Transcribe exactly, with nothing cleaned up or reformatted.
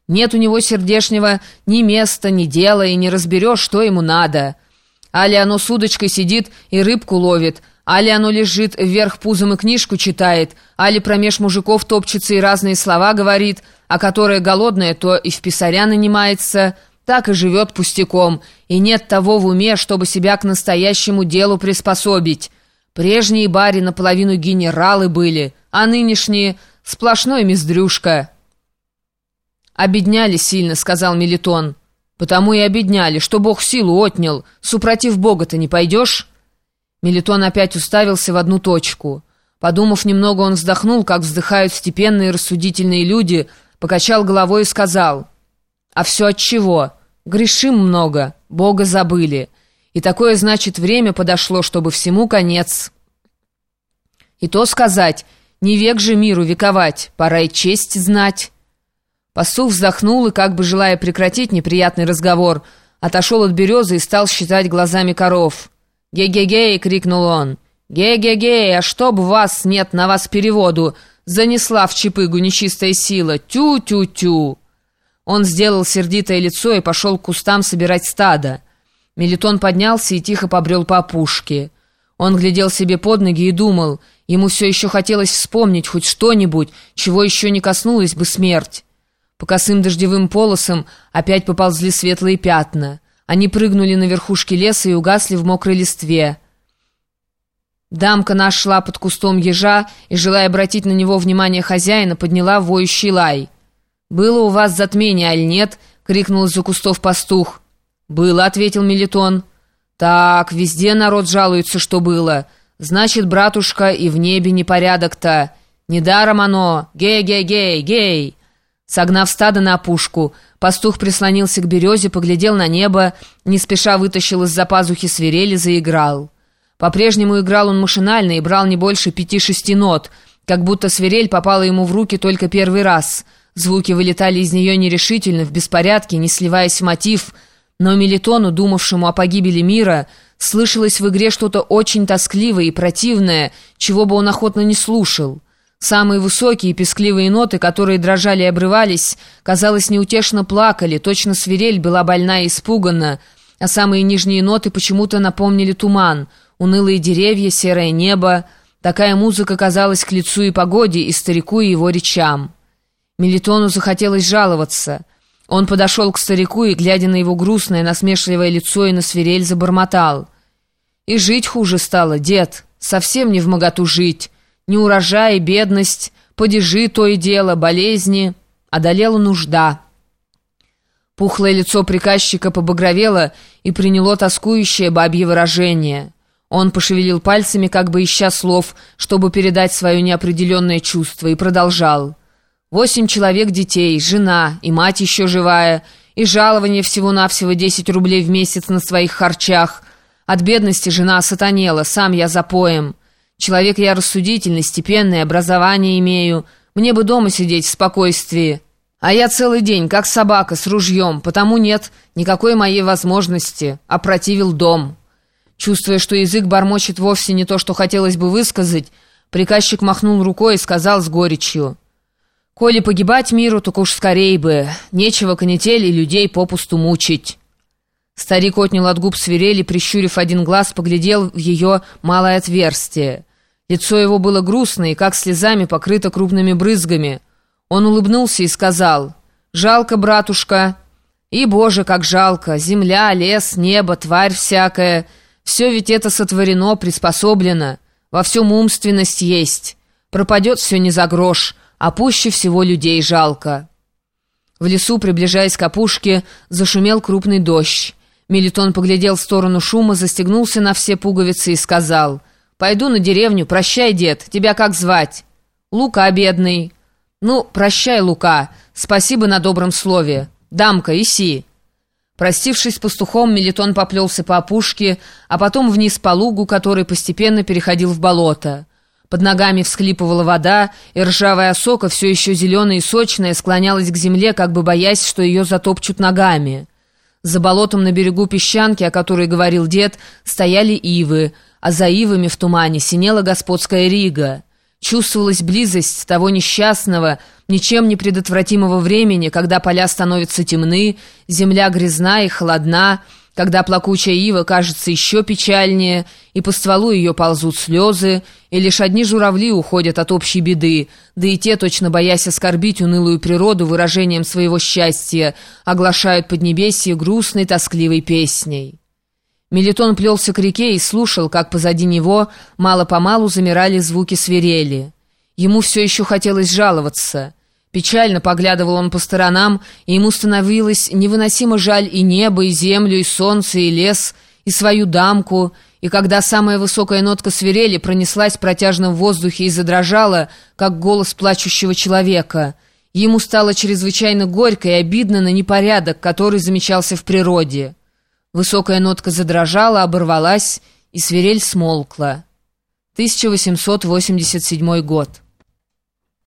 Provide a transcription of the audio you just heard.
Нет у него сердешнего ни места, ни дела, и не разберешь, что ему надо. Али оно с удочкой сидит и рыбку ловит, али оно лежит вверх пузом и книжку читает, али промеж мужиков топчется и разные слова говорит, а которая голодная, то и в писаря нанимается, так и живет пустяком, и нет того в уме, чтобы себя к настоящему делу приспособить. Прежние бари наполовину генералы были, а нынешние — сплошной мездрюшка». «Обедняли сильно», — сказал Мелитон. «Потому и обедняли, что Бог силу отнял. Супротив Бога-то не пойдешь?» Мелитон опять уставился в одну точку. Подумав немного, он вздохнул, как вздыхают степенные рассудительные люди, покачал головой и сказал: «А все отчего? Грешим много, Бога забыли. И такое, значит, время подошло, чтобы всему конец. И то сказать, не век же миру вековать, пора и честь знать». Пастух вздохнул и, как бы желая прекратить неприятный разговор, отошел от березы и стал считать глазами коров. «Ге-ге-гей!» — крикнул он. «Ге-ге-гей! А чтоб вас нет на вас переводу! Занесла в чепыгу нечистая сила! Тю-тю-тю!» Он сделал сердитое лицо и пошел к кустам собирать стадо. Мелитон поднялся и тихо побрел по опушке. Он глядел себе под ноги и думал, ему все еще хотелось вспомнить хоть что-нибудь, чего еще не коснулась бы смерть. По косым дождевым полосам опять поползли светлые пятна. Они прыгнули на верхушке леса и угасли в мокрой листве. Дамка наша шла под кустом ежа и, желая обратить на него внимание хозяина, подняла воющий лай. «Было у вас затмение, аль нет?» — крикнул из-за кустов пастух. «Было», — ответил Мелитон. «Так, везде народ жалуется, что было. Значит, братушка, и в небе непорядок-то. Недаром оно. Гей-гей-гей-гей!» Согнав стадо на опушку, пастух прислонился к березе, поглядел на небо, не спеша вытащил из-за пазухи свирель и заиграл. По-прежнему играл он машинально и брал не больше пяти-шести нот, как будто свирель попала ему в руки только первый раз. Звуки вылетали из нее нерешительно, в беспорядке, не сливаясь в мотив, но Мелитону, думавшему о погибели мира, слышалось в игре что-то очень тоскливое и противное, чего бы он охотно не слушал. Самые высокие пескливые ноты, которые дрожали и обрывались, казалось, неутешно плакали, точно свирель была больна и испугана, а самые нижние ноты почему-то напомнили туман, унылые деревья, серое небо. Такая музыка казалась к лицу и погоде, и старику, и его речам. Мелитону захотелось жаловаться. Он подошел к старику и, глядя на его грустное, насмешливое лицо и на свирель, забормотал: «И жить хуже стало, дед, совсем не вмоготу жить. Неурожай, бедность, падежи то и дело, болезни, одолела нужда». Пухлое лицо приказчика побагровело и приняло тоскующее бабье выражение. Он пошевелил пальцами, как бы ища слов, чтобы передать свое неопределенное чувство, и продолжал: «Восемь человек детей, жена, и мать еще живая, и жалование всего-навсего десять рублей в месяц на своих харчах. От бедности жена осатанела, сам я запоем. Человек я рассудительный, степенный, образование имею. Мне бы дома сидеть в спокойствии. А я целый день, как собака, с ружьем, потому нет никакой моей возможности. Опротивил дом». Чувствуя, что язык бормочет вовсе не то, что хотелось бы высказать, приказчик махнул рукой и сказал с горечью: «Коли погибать миру, так уж скорей бы. Нечего канители людей попусту мучить». Старик отнял от губ свирель и, прищурив один глаз, поглядел в ее малое отверстие. Лицо его было грустное и, как слезами, покрыто крупными брызгами. Он улыбнулся и сказал: «Жалко, братушка». «И, Боже, как жалко! Земля, лес, небо, тварь всякая. Все ведь это сотворено, приспособлено. Во всем умственность есть. Пропадет все не за грош, а пуще всего людей жалко». В лесу, приближаясь к опушке, зашумел крупный дождь. Мелитон поглядел в сторону шума, застегнулся на все пуговицы и сказал: «Пойду на деревню, прощай, дед, тебя как звать?» «Лука, бедный». «Ну, прощай, Лука, спасибо на добром слове. Дамка, иси». Простившись с пастухом, Мелитон поплелся по опушке, а потом вниз по лугу, который постепенно переходил в болото. Под ногами всхлипывала вода, и ржавая осока, все еще зеленая и сочная, склонялась к земле, как бы боясь, что ее затопчут ногами. За болотом на берегу песчанки, о которой говорил дед, стояли ивы, а за ивами в тумане синела господская рига. Чувствовалась близость того несчастного, ничем не предотвратимого времени, когда поля становятся темны, земля грязна и холодна, когда плакучая ива кажется еще печальнее, и по стволу ее ползут слезы, и лишь одни журавли уходят от общей беды, да и те, точно боясь оскорбить унылую природу выражением своего счастья, оглашают поднебесье грустной тоскливой песней. Мелитон плелся к реке и слушал, как позади него мало-помалу замирали звуки свирели. Ему все еще хотелось жаловаться. Печально поглядывал он по сторонам, и ему становилось невыносимо жаль и небо, и землю, и солнце, и лес, и свою дамку, и когда самая высокая нотка свирели пронеслась протяжно в воздухе и задрожала, как голос плачущего человека, ему стало чрезвычайно горько и обидно на непорядок, который замечался в природе. Высокая нотка задрожала, оборвалась, и свирель смолкла. тысяча восемьсот восемьдесят седьмой год.